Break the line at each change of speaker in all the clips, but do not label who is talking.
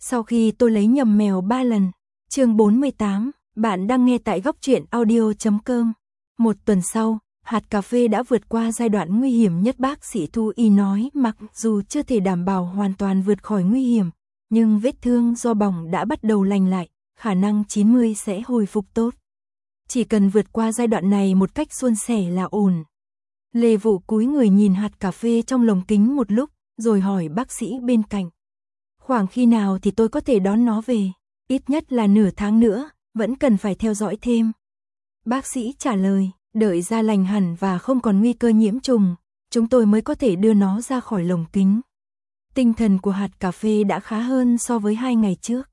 Sau khi tôi lấy nhầm mèo 3 lần. Chương 48, bạn đang nghe tại góc truyện audio.com. Một tuần sau, hạt cà phê đã vượt qua giai đoạn nguy hiểm nhất, bác sĩ thú y nói mặc dù chưa thể đảm bảo hoàn toàn vượt khỏi nguy hiểm, nhưng vết thương do bỏng đã bắt đầu lành lại, khả năng 90 sẽ hồi phục tốt. Chỉ cần vượt qua giai đoạn này một cách suôn sẻ là ổn. Lê Vũ cúi người nhìn hạt cà phê trong lồng kính một lúc, rồi hỏi bác sĩ bên cạnh. Khoảng khi nào thì tôi có thể đón nó về? Ít nhất là nửa tháng nữa, vẫn cần phải theo dõi thêm. Bác sĩ trả lời, đợi da lành hẳn và không còn nguy cơ nhiễm trùng, chúng tôi mới có thể đưa nó ra khỏi lồng kính. Tinh thần của hạt cà phê đã khá hơn so với 2 ngày trước.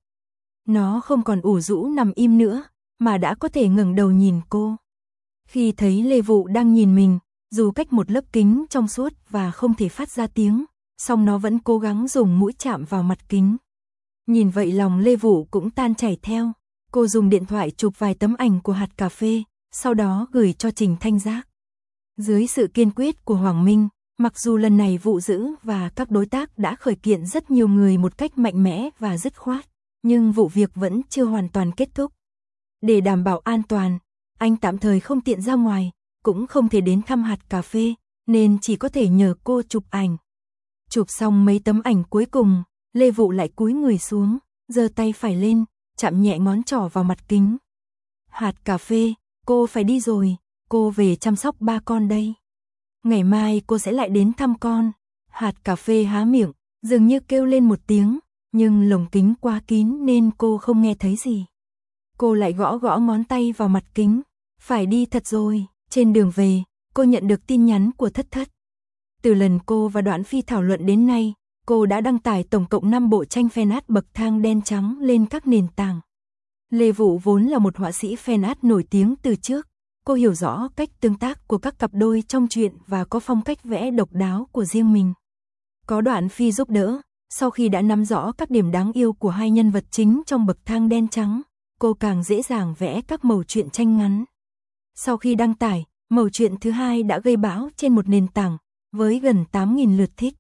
Nó không còn ủ rũ nằm im nữa, mà đã có thể ngẩng đầu nhìn cô. Khi thấy Lê Vũ đang nhìn mình, dù cách một lớp kính trong suốt và không thể phát ra tiếng, song nó vẫn cố gắng dùng mũi chạm vào mặt kính. Nhìn vậy lòng Lê Vũ cũng tan chảy theo. Cô dùng điện thoại chụp vài tấm ảnh của hạt cà phê, sau đó gửi cho Trình Thanh Giác. Dưới sự kiên quyết của Hoàng Minh, mặc dù lần này Vũ Dữ và các đối tác đã khởi kiện rất nhiều người một cách mạnh mẽ và dứt khoát, nhưng vụ việc vẫn chưa hoàn toàn kết thúc. Để đảm bảo an toàn, anh tạm thời không tiện ra ngoài, cũng không thể đến thăm hạt cà phê, nên chỉ có thể nhờ cô chụp ảnh. Chụp xong mấy tấm ảnh cuối cùng, Lê Vũ lại cúi người xuống, giơ tay phải lên, chạm nhẹ ngón trỏ vào mặt kính. Hạt cà phê, cô phải đi rồi, cô về chăm sóc 3 con đây. Ngày mai cô sẽ lại đến thăm con. Hạt cà phê há miệng, dường như kêu lên một tiếng, nhưng lồng kính quá kín nên cô không nghe thấy gì. Cô lại gõ gõ ngón tay vào mặt kính. Phải đi thật rồi. Trên đường về, cô nhận được tin nhắn của Thất Thất. Từ lần cô và Đoạn Phi thảo luận đến nay, cô đã đăng tải tổng cộng 5 bộ tranh fanart bậc thang đen trắng lên các nền tảng. Lê Vũ vốn là một họa sĩ fanart nổi tiếng từ trước. Cô hiểu rõ cách tương tác của các cặp đôi trong truyện và có phong cách vẽ độc đáo của riêng mình. Có Đoạn Phi giúp đỡ, sau khi đã nắm rõ các điểm đáng yêu của hai nhân vật chính trong bậc thang đen trắng, cô càng dễ dàng vẽ các mẩu truyện tranh ngắn. Sau khi đăng tải, mẩu truyện thứ hai đã gây bão trên một nền tảng, với gần 8.000 lượt thích.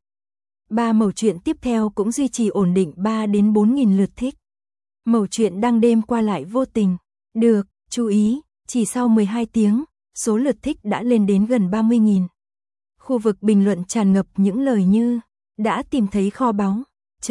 3 mẩu truyện tiếp theo cũng duy trì ổn định 3 đến 4.000 lượt thích. Mẩu truyện đăng đêm qua lại vô tình. Được, chú ý, chỉ sau 12 tiếng, số lượt thích đã lên đến gần 30.000. Khu vực bình luận tràn ngập những lời như, đã tìm thấy kho báu,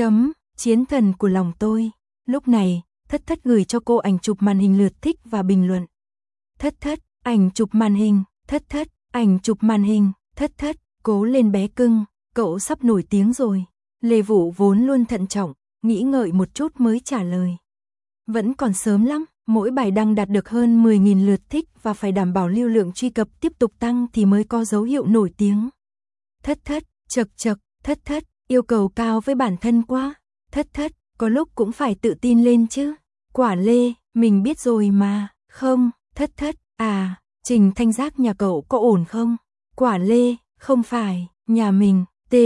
chiến thần của lòng tôi. Lúc này, Thất Thất gửi cho cô ảnh chụp màn hình lượt thích và bình luận. Thất Thất, ảnh chụp màn hình, Thất Thất, ảnh chụp màn hình, Thất Thất, cố lên bé cưng, cậu sắp nổi tiếng rồi. Lê Vũ vốn luôn thận trọng, nghĩ ngợi một chút mới trả lời. Vẫn còn sớm lắm, mỗi bài đăng đạt được hơn 10.000 lượt thích và phải đảm bảo lưu lượng truy cập tiếp tục tăng thì mới có dấu hiệu nổi tiếng. Thất Thất, chật, Thất Thất, yêu cầu cao với bản thân quá. Thất Thất, có lúc cũng phải tự tin lên chứ. Quả Lê, mình biết rồi mà. Không, Thất Thất, à, Trình Thanh Giác nhà cậu có ổn không? Quả Lê, không phải, nhà mình,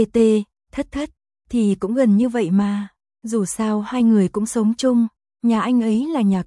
Thất Thất, thì cũng gần như vậy mà. Dù sao hai người cũng sống chung, nhà anh ấy là nhà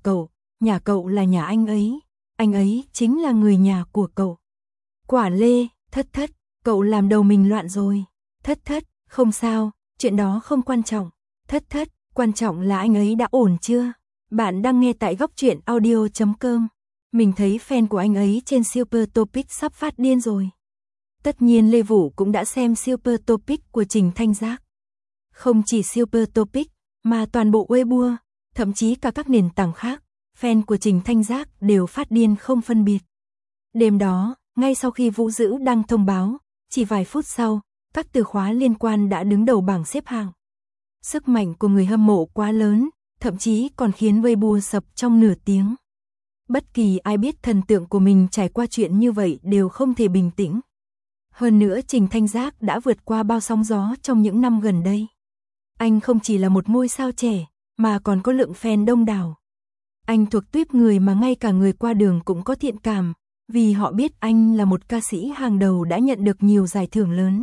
cậu là nhà anh ấy chính là người nhà của cậu. Quả Lê, Thất Thất, cậu làm đầu mình loạn rồi. Thất Thất, không sao, chuyện đó không quan trọng. Thất Thất, quan trọng là anh ấy đã ổn chưa? Bạn đang nghe tại góc truyện audio.com. Mình thấy fan của anh ấy trên Super Topic sắp phát điên rồi. Tất nhiên Lê Vũ cũng đã xem Super Topic của Trình Thanh Giác. Không chỉ Super Topic, mà toàn bộ Weibo, thậm chí cả các nền tảng khác, fan của Trình Thanh Giác đều phát điên không phân biệt. Đêm đó, ngay sau khi Vũ Dữ đăng thông báo, chỉ vài phút sau, các từ khóa liên quan đã đứng đầu bảng xếp hạng. Sức mạnh của người hâm mộ quá lớn, thậm chí còn khiến Weibo sập trong nửa tiếng. Bất kỳ ai biết thần tượng của mình trải qua chuyện như vậy đều không thể bình tĩnh. Hơn nữa Trình Thanh Giác đã vượt qua bao sóng gió trong những năm gần đây. Anh không chỉ là một ngôi sao trẻ, mà còn có lượng fan đông đảo. Anh thuộc tuýp người mà ngay cả người qua đường cũng có thiện cảm, vì họ biết anh là một ca sĩ hàng đầu đã nhận được nhiều giải thưởng lớn.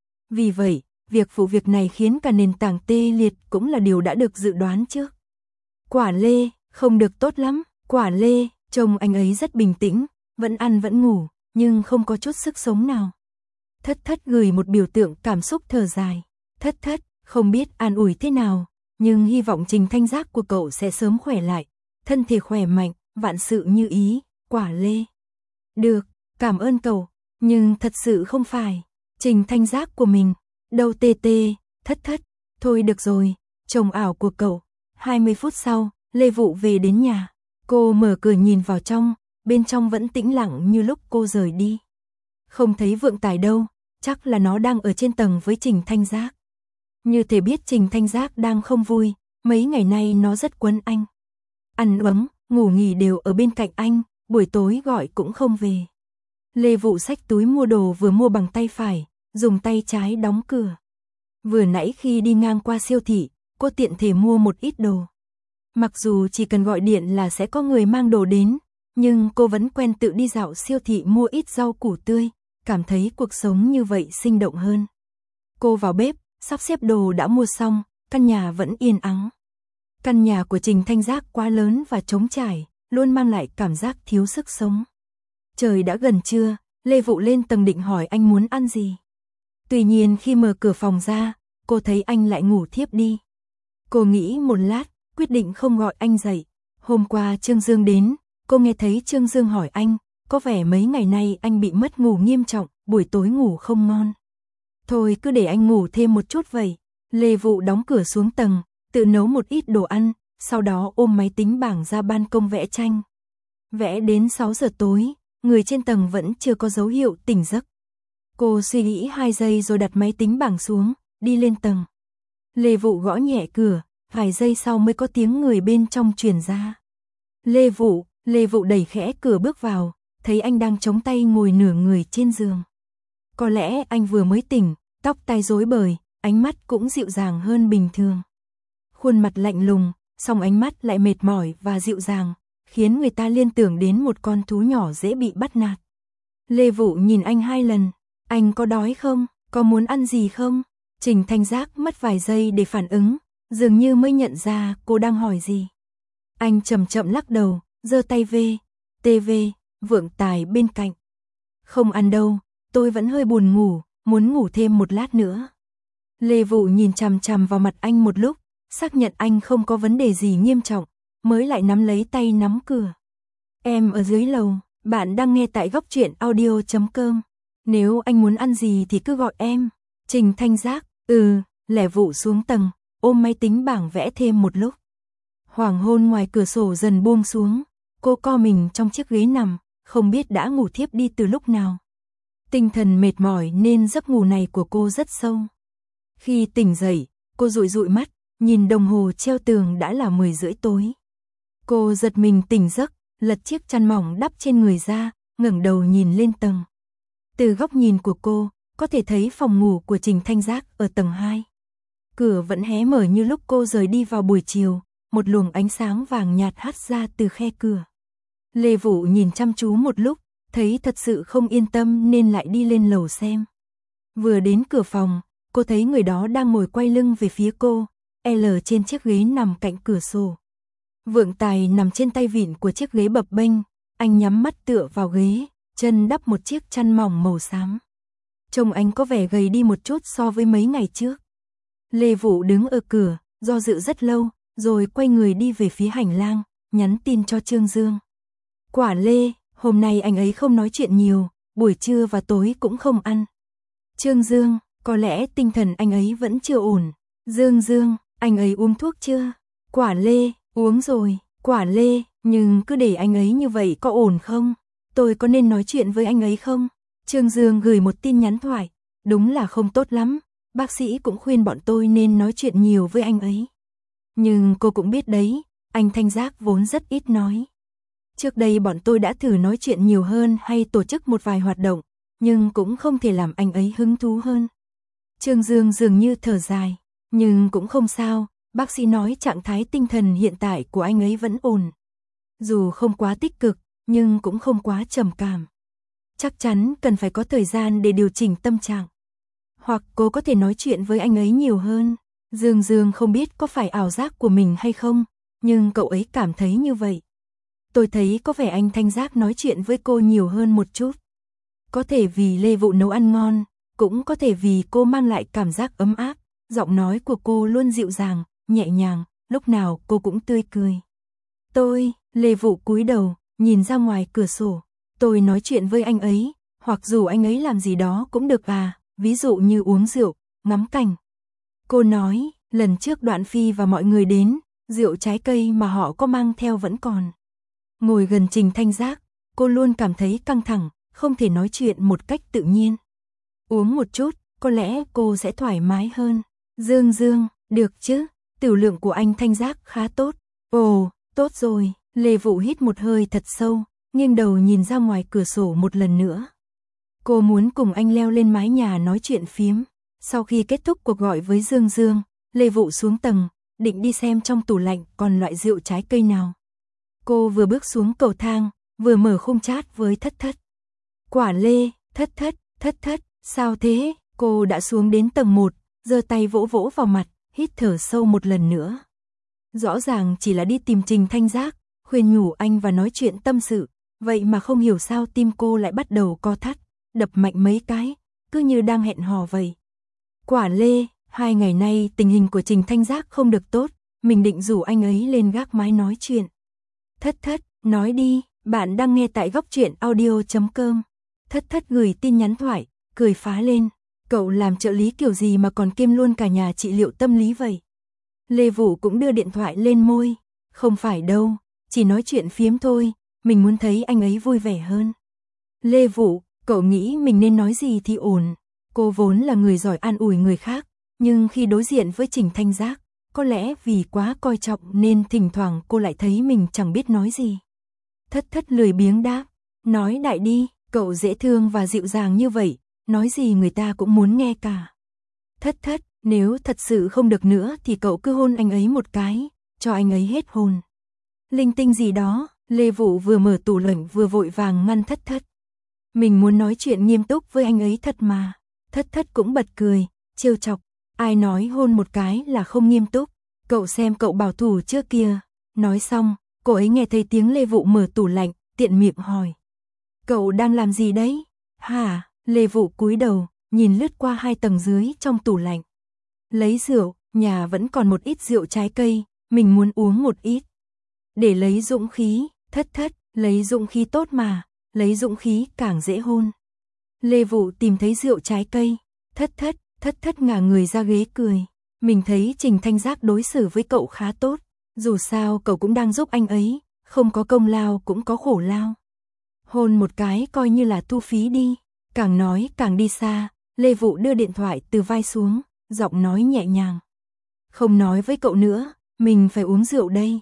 Vì vậy, vụ việc này khiến cả nền tảng tê liệt cũng là điều đã được dự đoán trước. Quả Lê, không được tốt lắm. Quả Lê, trông anh ấy rất bình tĩnh, vẫn ăn vẫn ngủ, nhưng không có chút sức sống nào. Thất Thất gửi một biểu tượng cảm xúc thở dài. Thất Thất, không biết an ủi thế nào, nhưng hy vọng Trình Thanh Giác của cậu sẽ sớm khỏe lại, thân thể khỏe mạnh, vạn sự như ý, Quả Lê. Được, cảm ơn cậu, nhưng thật sự không phải. Trình Thanh Giác của mình, đâu tê tê, thất thất, thôi được rồi, chồng ảo của cậu. 20 phút sau, Lê Vụ về đến nhà, cô mở cửa nhìn vào trong, bên trong vẫn tĩnh lặng như lúc cô rời đi. Không thấy Vượng Tài đâu, chắc là nó đang ở trên tầng với Trình Thanh Giác. Như thể biết Trình Thanh Giác đang không vui, mấy ngày nay nó rất quấn anh. Ăn uống, ngủ nghỉ đều ở bên cạnh anh, buổi tối gọi cũng không về. Lê Vụ xách túi mua đồ vừa mua bằng tay phải, dùng tay trái đóng cửa. Vừa nãy khi đi ngang qua siêu thị, cô tiện thể mua một ít đồ. Mặc dù chỉ cần gọi điện là sẽ có người mang đồ đến, nhưng cô vẫn quen tự đi dạo siêu thị mua ít rau củ tươi, cảm thấy cuộc sống như vậy sinh động hơn. Cô vào bếp, sắp xếp đồ đã mua xong, căn nhà vẫn yên ắng. Căn nhà của Trình Thanh Giác quá lớn và trống trải, luôn mang lại cảm giác thiếu sức sống. Trời đã gần trưa, Lê Vụ lên tầng định hỏi anh muốn ăn gì. Tuy nhiên khi mở cửa phòng ra, cô thấy anh lại ngủ thiếp đi. Cô nghĩ một lát, quyết định không gọi anh dậy. Hôm qua Trương Dương đến, cô nghe thấy Trương Dương hỏi anh, có vẻ mấy ngày nay anh bị mất ngủ nghiêm trọng, buổi tối ngủ không ngon. Thôi cứ để anh ngủ thêm một chút vậy. Lê Vụ đóng cửa xuống tầng, tự nấu một ít đồ ăn, sau đó ôm máy tính bảng ra ban công vẽ tranh. Vẽ đến 6 giờ tối, người trên tầng vẫn chưa có dấu hiệu tỉnh giấc. Cô suy nghĩ 2 giây rồi đặt máy tính bảng xuống, đi lên tầng. Lê Vụ gõ nhẹ cửa, vài giây sau mới có tiếng người bên trong truyền ra. Lê Vụ đẩy khẽ cửa bước vào, thấy anh đang chống tay ngồi nửa người trên giường. Có lẽ anh vừa mới tỉnh, tóc tai rối bời, ánh mắt cũng dịu dàng hơn bình thường. Khuôn mặt lạnh lùng, song ánh mắt lại mệt mỏi và dịu dàng, khiến người ta liên tưởng đến một con thú nhỏ dễ bị bắt nạt. Lê Vụ nhìn anh 2 lần, anh có đói không, có muốn ăn gì không? Trình Thanh Giác mất vài giây để phản ứng, dường như mới nhận ra cô đang hỏi gì. Anh chậm chậm lắc đầu, giơ tay về, TV, Vượng Tài bên cạnh. Không ăn đâu, tôi vẫn hơi buồn ngủ, muốn ngủ thêm một lát nữa. Lê Vụ nhìn chằm chằm vào mặt anh một lúc, xác nhận anh không có vấn đề gì nghiêm trọng, mới lại nắm lấy tay nắm cửa. Em ở dưới lầu, bạn đang nghe tại góc truyện audio.com. Nếu anh muốn ăn gì thì cứ gọi em. Trình Thanh Giác, Lê Vụ xuống tầng, ôm máy tính bảng vẽ thêm một lúc. Hoàng hôn ngoài cửa sổ dần buông xuống, cô co mình trong chiếc ghế nằm, không biết đã ngủ thiếp đi từ lúc nào. Tinh thần mệt mỏi nên giấc ngủ này của cô rất sâu. Khi tỉnh dậy, cô dụi dụi mắt, nhìn đồng hồ treo tường đã là 10 rưỡi tối. Cô giật mình tỉnh giấc, lật chiếc chăn mỏng đắp trên người ra, ngẩng đầu nhìn lên tầng. Từ góc nhìn của cô, có thể thấy phòng ngủ của Trình Thanh Giác ở tầng 2. Cửa vẫn hé mở như lúc cô rời đi vào buổi chiều, một luồng ánh sáng vàng nhạt hắt ra từ khe cửa. Lê Vụ nhìn chăm chú một lúc, thấy thật sự không yên tâm nên lại đi lên lầu xem. Vừa đến cửa phòng, cô thấy người đó đang ngồi quay lưng về phía cô, L trên chiếc ghế nằm cạnh cửa sổ. Vượng Tài nằm trên tay vịn của chiếc ghế bập bênh, anh nhắm mắt tựa vào ghế, chân đắp một chiếc chăn mỏng màu xám. Trông anh có vẻ gầy đi một chút so với mấy ngày trước. Lê Vụ đứng ở cửa, do dự rất lâu, rồi quay người đi về phía hành lang, nhắn tin cho Trương Dương. Quả Lê, hôm nay anh ấy không nói chuyện nhiều, buổi trưa và tối cũng không ăn. Trương Dương, có lẽ tinh thần anh ấy vẫn chưa ổn. Dương, anh ấy uống thuốc chưa? Quả Lê, uống rồi. Quả Lê, nhưng cứ để anh ấy như vậy có ổn không? Tôi có nên nói chuyện với anh ấy không? Trương Dương gửi một tin nhắn thoại. Đúng là không tốt lắm. Bác sĩ cũng khuyên bọn tôi nên nói chuyện nhiều với anh ấy. Nhưng cô cũng biết đấy, anh Thanh Giác vốn rất ít nói. Trước đây bọn tôi đã thử nói chuyện nhiều hơn hay tổ chức một vài hoạt động, nhưng cũng không thể làm anh ấy hứng thú hơn. Trương Dương dường như thở dài, nhưng cũng không sao, bác sĩ nói trạng thái tinh thần hiện tại của anh ấy vẫn ổn. Dù không quá tích cực, nhưng cũng không quá trầm cảm. Chắc chắn cần phải có thời gian để điều chỉnh tâm trạng. Hoặc cô có thể nói chuyện với anh ấy nhiều hơn. Dương không biết có phải ảo giác của mình hay không, nhưng cậu ấy cảm thấy như vậy. Tôi thấy có vẻ anh Thanh Giác nói chuyện với cô nhiều hơn một chút. Có thể vì Lê Vụ nấu ăn ngon, cũng có thể vì cô mang lại cảm giác ấm áp, giọng nói của cô luôn dịu dàng, nhẹ nhàng, lúc nào cô cũng tươi cười. Lê Vũ cúi đầu, nhìn ra ngoài cửa sổ. Tôi nói chuyện với anh ấy, hoặc dù anh ấy làm gì đó cũng được à, ví dụ như uống rượu, ngắm cảnh. Cô nói, lần trước Đoạn Phi và mọi người đến, rượu trái cây mà họ có mang theo vẫn còn. Ngồi gần Trình Thanh Giác, cô luôn cảm thấy căng thẳng, không thể nói chuyện một cách tự nhiên. Uống một chút, có lẽ cô sẽ thoải mái hơn. Dương, được chứ, tiểu lượng của anh Thanh Giác khá tốt. Ồ, tốt rồi, Lê Vũ hít một hơi thật sâu, nghiêng đầu nhìn ra ngoài cửa sổ một lần nữa. Cô muốn cùng anh leo lên mái nhà nói chuyện phiếm. Sau khi kết thúc cuộc gọi với Dương, Lê Vũ xuống tầng, định đi xem trong tủ lạnh còn loại rượu trái cây nào. Cô vừa bước xuống cầu thang, vừa mở khung chat với Thất. Quả Lê, Thất, sao thế? Cô đã xuống đến tầng 1, giơ tay vỗ vỗ vào mặt, hít thở sâu một lần nữa. Rõ ràng chỉ là đi tìm Trình Thanh Giác, khuyên nhủ anh và nói chuyện tâm sự, vậy mà không hiểu sao tim cô lại bắt đầu co thắt, đập mạnh mấy cái, cứ như đang hẹn hò vậy. Quả Lê, 2 ngày nay tình hình của Trình Thanh Giác không được tốt, mình định rủ anh ấy lên gác mái nói chuyện. Thất, nói đi, bạn đang nghe tại góc truyện audio.com. Thất gửi tin nhắn thoại, cười phá lên. Cậu làm trợ lý kiểu gì mà còn kiêm luôn cả nhà trị liệu tâm lý vậy? Lê Vũ cũng đưa điện thoại lên môi. Không phải đâu, chỉ nói chuyện phiếm thôi, mình muốn thấy anh ấy vui vẻ hơn. Lê Vũ, cậu nghĩ mình nên nói gì thì ổn. Cô vốn là người giỏi an ủi người khác, nhưng khi đối diện với Trình Thanh Giác, có lẽ vì quá coi trọng nên thỉnh thoảng cô lại thấy mình chẳng biết nói gì. Thất lười biếng đáp, nói đại đi, cậu dễ thương và dịu dàng như vậy, nói gì người ta cũng muốn nghe cả. Thất, nếu thật sự không được nữa thì cậu cứ hôn anh ấy một cái, cho anh ấy hết hồn. Linh tinh gì đó, Lê Vũ vừa mở tủ lạnh vừa vội vàng ngăn Thất. Mình muốn nói chuyện nghiêm túc với anh ấy thật mà. Thất cũng bật cười, trêu chọc, ai nói hôn một cái là không nghiêm túc, cậu xem cậu bảo thủ trước kia. Nói xong, cô ấy nghe thấy tiếng Lê Vũ mở tủ lạnh, tiện miệng hỏi. Cậu đang làm gì đấy? Hả? Lê Vũ cúi đầu, nhìn lướt qua 2 tầng dưới trong tủ lạnh. Lấy rượu, nhà vẫn còn một ít rượu trái cây, mình muốn uống một ít. Để lấy dũng khí, Thất, lấy dũng khí tốt mà, lấy dũng khí càng dễ hôn. Lê Vũ tìm thấy rượu trái cây, Thất ngả người ra ghế cười. Mình thấy Trình Thanh Giác đối xử với cậu khá tốt, dù sao cậu cũng đang giúp anh ấy, không có công lao cũng có khổ lao. Hôn một cái coi như là thu phí đi. Càng nói càng đi xa, Lê Vũ đưa điện thoại từ vai xuống, giọng nói nhẹ nhàng. Không nói với cậu nữa, mình phải uống rượu đây.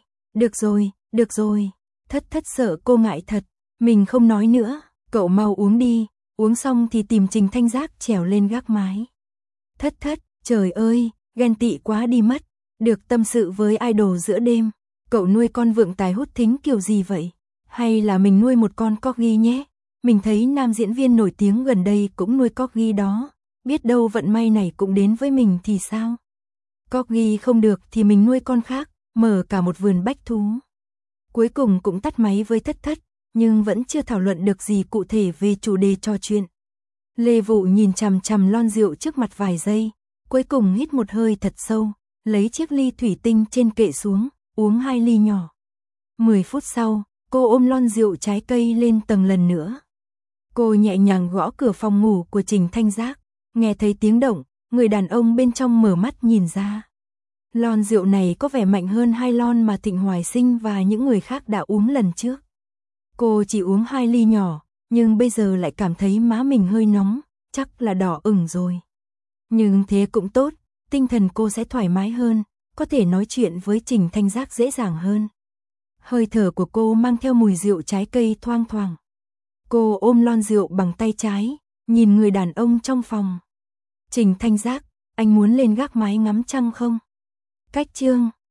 Được rồi. Thất sợ cô ngại thật, mình không nói nữa, cậu mau uống đi, uống xong thì tìm Trình Thanh Giác trèo lên gác mái. Thất, trời ơi, ghen tị quá đi mất, được tâm sự với idol giữa đêm. Cậu nuôi con vượng tài hút thính kiểu gì vậy? Hay là mình nuôi một con corgi nhé? Mình thấy nam diễn viên nổi tiếng gần đây cũng nuôi corgi đó, biết đâu vận may này cũng đến với mình thì sao? Corgi không được thì mình nuôi con khác, mở cả một vườn bách thú. Cuối cùng cũng tắt máy với Thất, nhưng vẫn chưa thảo luận được gì cụ thể về chủ đề trò chuyện. Lê Vũ nhìn chằm lon rượu trước mặt vài giây, cuối cùng hít một hơi thật sâu, lấy chiếc ly thủy tinh trên kệ xuống, uống 2 ly nhỏ. 10 phút sau, cô ôm lon rượu trái cây lên tầng lần nữa. Cô nhẹ nhàng gõ cửa phòng ngủ của Trình Thanh Giác, nghe thấy tiếng động, người đàn ông bên trong mở mắt nhìn ra. Lon rượu này có vẻ mạnh hơn 2 lon mà Thịnh Hoài Sinh và những người khác đã uống lần trước. Cô chỉ uống 2 ly nhỏ, nhưng bây giờ lại cảm thấy má mình hơi nóng, chắc là đỏ ửng rồi. Nhưng thế cũng tốt, tinh thần cô sẽ thoải mái hơn, có thể nói chuyện với Trình Thanh Giác dễ dàng hơn. Hơi thở của cô mang theo mùi rượu trái cây thoang thoảng. Cô ôm lon rượu bằng tay trái, nhìn người đàn ông trong phòng. Trình Thanh Giác, anh muốn lên gác mái ngắm trăng không? Cách chương